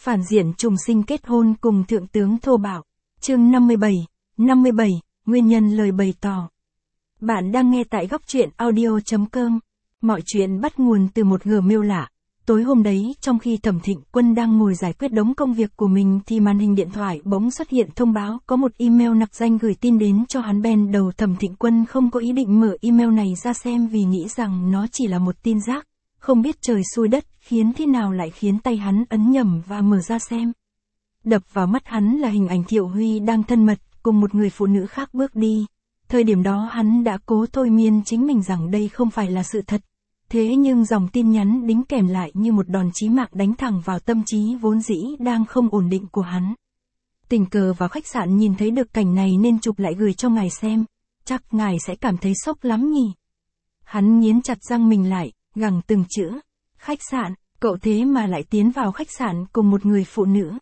Phản diện trùng sinh kết hôn cùng thượng tướng thô bạo. Chương 57, nguyên nhân lời bày tỏ. Bạn đang nghe tại góc truyện audio.com. Mọi chuyện bắt nguồn từ một Gmail lạ. Tối hôm đấy, trong khi Thẩm Thịnh Quân đang ngồi giải quyết đống công việc của mình thì màn hình điện thoại bỗng xuất hiện thông báo có một email nặc danh gửi tin đến cho hắn. Ban đầu Thẩm Thịnh Quân không có ý định mở email này ra xem vì nghĩ rằng nó chỉ là một tin rác. Không biết trời xui đất khiến thế nào lại khiến tay hắn ấn nhầm và mở ra xem. Đập vào mắt hắn là hình ảnh Thiệu Huy đang thân mật cùng một người phụ nữ khác bước đi. Thời điểm đó hắn đã cố thôi miên chính mình rằng đây không phải là sự thật. Thế nhưng dòng tin nhắn đính kèm lại như một đòn chí mạng đánh thẳng vào tâm trí vốn dĩ đang không ổn định của hắn. Tình cờ vào khách sạn nhìn thấy được cảnh này nên chụp lại gửi cho ngài xem. Chắc ngài sẽ cảm thấy sốc lắm nhỉ. Hắn nghiến chặt răng mình lại, gằn từng chữ. Khách sạn, cậu thế mà lại tiến vào khách sạn cùng một người phụ nữ.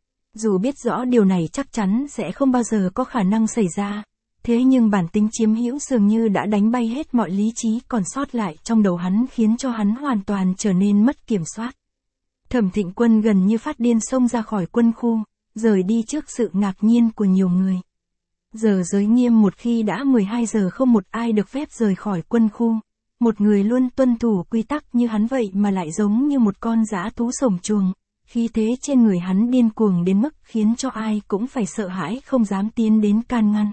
Dù biết rõ điều này chắc chắn sẽ không bao giờ có khả năng xảy ra. Thế nhưng bản tính chiếm hữu dường như đã đánh bay hết mọi lý trí còn sót lại trong đầu hắn khiến cho hắn hoàn toàn trở nên mất kiểm soát. Thẩm Thịnh Quân gần như phát điên xông ra khỏi quân khu, rời đi trước sự ngạc nhiên của nhiều người. Giờ giới nghiêm một khi đã 12 giờ không một ai được phép rời khỏi quân khu. Một người luôn tuân thủ quy tắc như hắn vậy mà lại giống như một con dã thú sổng chuồng. Khí thế trên người hắn điên cuồng đến mức khiến cho ai cũng phải sợ hãi không dám tiến đến can ngăn.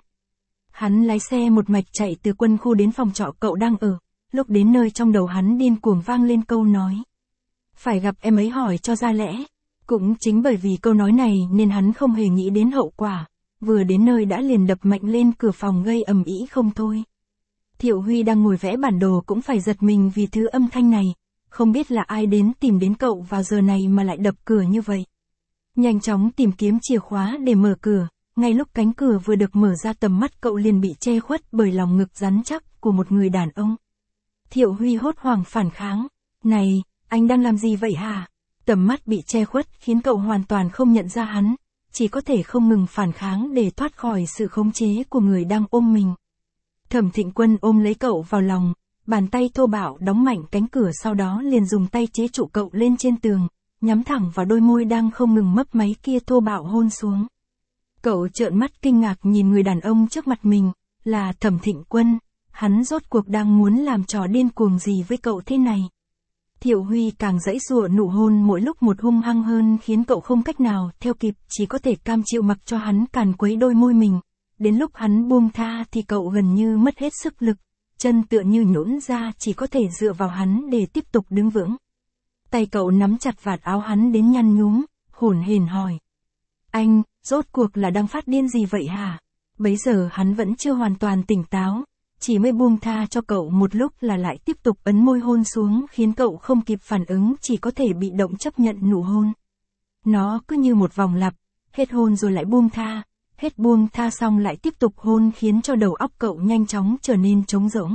Hắn lái xe một mạch chạy từ quân khu đến phòng trọ cậu đang ở. Lúc đến nơi trong đầu hắn điên cuồng vang lên câu nói. Phải gặp em ấy hỏi cho ra lẽ. Cũng chính bởi vì câu nói này nên hắn không hề nghĩ đến hậu quả. Vừa đến nơi đã liền đập mạnh lên cửa phòng gây ầm ĩ không thôi. Thiệu Huy đang ngồi vẽ bản đồ cũng phải giật mình vì thứ âm thanh này. Không biết là ai đến tìm đến cậu vào giờ này mà lại đập cửa như vậy. Nhanh chóng tìm kiếm chìa khóa để mở cửa. Ngay lúc cánh cửa vừa được mở ra tầm mắt cậu liền bị che khuất bởi lòng ngực rắn chắc của một người đàn ông. Thiệu Huy hốt hoảng phản kháng. Này, anh đang làm gì vậy hả? Tầm mắt bị che khuất khiến cậu hoàn toàn không nhận ra hắn. Chỉ có thể không ngừng phản kháng để thoát khỏi sự khống chế của người đang ôm mình. Thẩm Thịnh Quân ôm lấy cậu vào lòng, bàn tay thô bạo đóng mạnh cánh cửa sau đó liền dùng tay chế trụ cậu lên trên tường, nhắm thẳng vào đôi môi đang không ngừng mấp máy kia thô bạo hôn xuống. Cậu trợn mắt kinh ngạc nhìn người đàn ông trước mặt mình, là Thẩm Thịnh Quân, hắn rốt cuộc đang muốn làm trò điên cuồng gì với cậu thế này. Thiệu Huy càng giãy giụa nụ hôn mỗi lúc một hung hăng hơn khiến cậu không cách nào theo kịp chỉ có thể cam chịu mặc cho hắn càn quấy đôi môi mình. Đến lúc hắn buông tha thì cậu gần như mất hết sức lực, chân tựa như nhũn ra chỉ có thể dựa vào hắn để tiếp tục đứng vững. Tay cậu nắm chặt vạt áo hắn đến nhăn nhúm, hổn hển hỏi. Anh, rốt cuộc là đang phát điên gì vậy hả? Bấy giờ hắn vẫn chưa hoàn toàn tỉnh táo, chỉ mới buông tha cho cậu một lúc là lại tiếp tục ấn môi hôn xuống khiến cậu không kịp phản ứng chỉ có thể bị động chấp nhận nụ hôn. Nó cứ như một vòng lặp, hết hôn rồi lại buông tha. Hết buông tha xong lại tiếp tục hôn khiến cho đầu óc cậu nhanh chóng trở nên trống rỗng.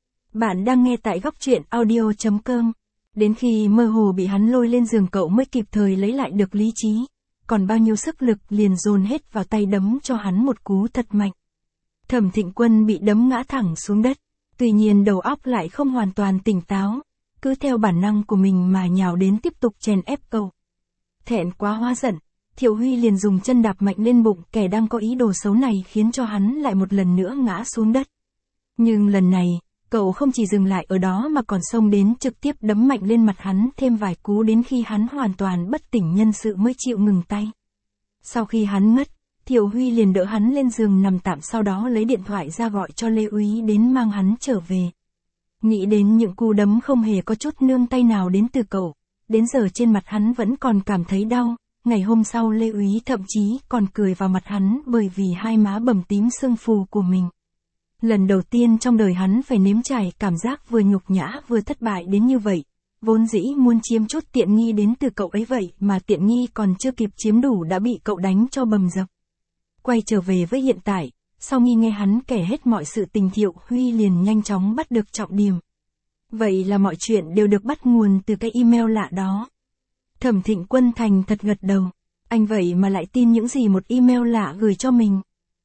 Bạn đang nghe tại góc truyện audio.com. Đến khi mơ hồ bị hắn lôi lên giường cậu mới kịp thời lấy lại được lý trí. Còn bao nhiêu sức lực liền dồn hết vào tay đấm cho hắn một cú thật mạnh. Thẩm Thịnh Quân bị đấm ngã thẳng xuống đất. Tuy nhiên đầu óc lại không hoàn toàn tỉnh táo. Cứ theo bản năng của mình mà nhào đến tiếp tục chèn ép cậu. Thẹn quá hóa giận. Thiệu Huy liền dùng chân đạp mạnh lên bụng kẻ đang có ý đồ xấu này khiến cho hắn lại một lần nữa ngã xuống đất. Nhưng lần này, cậu không chỉ dừng lại ở đó mà còn xông đến trực tiếp đấm mạnh lên mặt hắn thêm vài cú đến khi hắn hoàn toàn bất tỉnh nhân sự mới chịu ngừng tay. Sau khi hắn ngất, Thiệu Huy liền đỡ hắn lên giường nằm tạm sau đó lấy điện thoại ra gọi cho Lê Úy đến mang hắn trở về. Nghĩ đến những cú đấm không hề có chút nương tay nào đến từ cậu, đến giờ trên mặt hắn vẫn còn cảm thấy đau. Ngày hôm sau Lê Úy thậm chí còn cười vào mặt hắn bởi vì hai má bầm tím sưng phù của mình. Lần đầu tiên trong đời hắn phải nếm trải cảm giác vừa nhục nhã vừa thất bại đến như vậy. Vốn dĩ muốn chiếm chút tiện nghi đến từ cậu ấy vậy mà tiện nghi còn chưa kịp chiếm đủ đã bị cậu đánh cho bầm dập. Quay trở về với hiện tại, sau khi nghe hắn kể hết mọi sự tình Thiệu Huy liền nhanh chóng bắt được trọng điểm. Vậy là mọi chuyện đều được bắt nguồn từ cái email lạ đó. Thẩm Thịnh Quân thành thật gật đầu. Anh vậy mà lại tin những gì một email lạ gửi cho mình.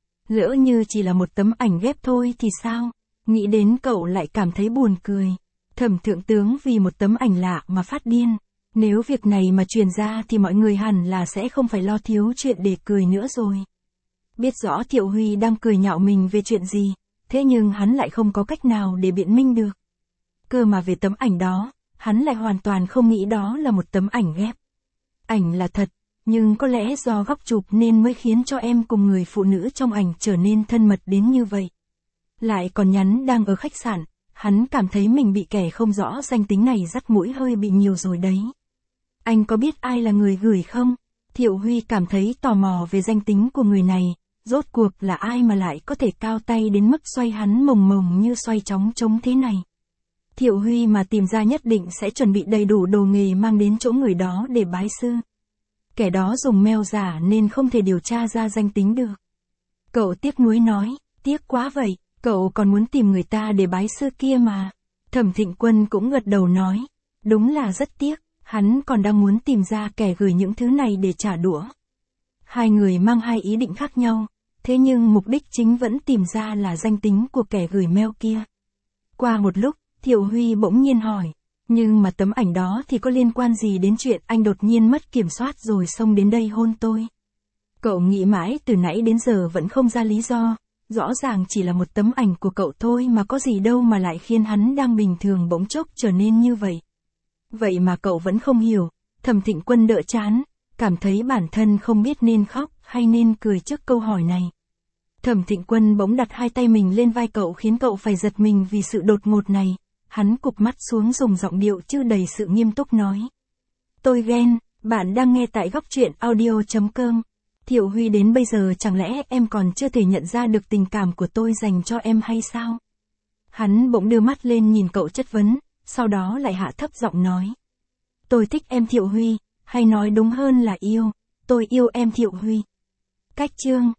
Lỡ như chỉ là một tấm ảnh ghép thôi thì sao? Nghĩ đến cậu lại cảm thấy buồn cười. Thẩm thượng tướng vì một tấm ảnh lạ mà phát điên. Nếu việc này mà truyền ra thì mọi người hẳn là sẽ không phải lo thiếu chuyện để cười nữa rồi. Biết rõ Thiệu Huy đang cười nhạo mình về chuyện gì, thế nhưng hắn lại không có cách nào để biện minh được. Cơ mà về tấm ảnh đó, hắn lại hoàn toàn không nghĩ đó là một tấm ảnh ghép. Ảnh là thật, nhưng có lẽ do góc chụp nên mới khiến cho em cùng người phụ nữ trong ảnh trở nên thân mật đến như vậy. Lại còn nhắn đang ở khách sạn, hắn cảm thấy mình bị kẻ không rõ danh tính này dắt mũi hơi bị nhiều rồi đấy. Anh có biết ai là người gửi không? Thiệu Huy cảm thấy tò mò về danh tính của người này, rốt cuộc là ai mà lại có thể cao tay đến mức xoay hắn mồng mồng như xoay chóng trống thế này. Thiệu Huy mà tìm ra nhất định sẽ chuẩn bị đầy đủ đồ nghề mang đến chỗ người đó để bái sư. Kẻ đó dùng mail giả nên không thể điều tra ra danh tính được. Cậu tiếc nuối nói, tiếc quá vậy, cậu còn muốn tìm người ta để bái sư kia mà. Thẩm Thịnh Quân cũng gật đầu nói, đúng là rất tiếc, hắn còn đang muốn tìm ra kẻ gửi những thứ này để trả đũa. Hai người mang hai ý định khác nhau, thế nhưng mục đích chính vẫn tìm ra là danh tính của kẻ gửi mail kia. Qua một lúc, Thiệu Huy bỗng nhiên hỏi, nhưng mà tấm ảnh đó thì có liên quan gì đến chuyện anh đột nhiên mất kiểm soát rồi xông đến đây hôn tôi? Cậu nghĩ mãi từ nãy đến giờ vẫn không ra lý do, rõ ràng chỉ là một tấm ảnh của cậu thôi mà có gì đâu mà lại khiến hắn đang bình thường bỗng chốc trở nên như vậy. Vậy mà cậu vẫn không hiểu. Thẩm Thịnh Quân đỡ trán, cảm thấy bản thân không biết nên khóc hay nên cười trước câu hỏi này. Thẩm Thịnh Quân bỗng đặt hai tay mình lên vai cậu khiến cậu phải giật mình vì sự đột ngột này. Hắn cụp mắt xuống dùng giọng điệu chứ đầy sự nghiêm túc nói. Tôi ghen, bạn đang nghe tại góc truyện audio.com. Thiệu Huy, đến bây giờ chẳng lẽ em còn chưa thể nhận ra được tình cảm của tôi dành cho em hay sao? Hắn bỗng đưa mắt lên nhìn cậu chất vấn, sau đó lại hạ thấp giọng nói. Tôi thích em Thiệu Huy, hay nói đúng hơn là yêu, tôi yêu em Thiệu Huy. Cách chương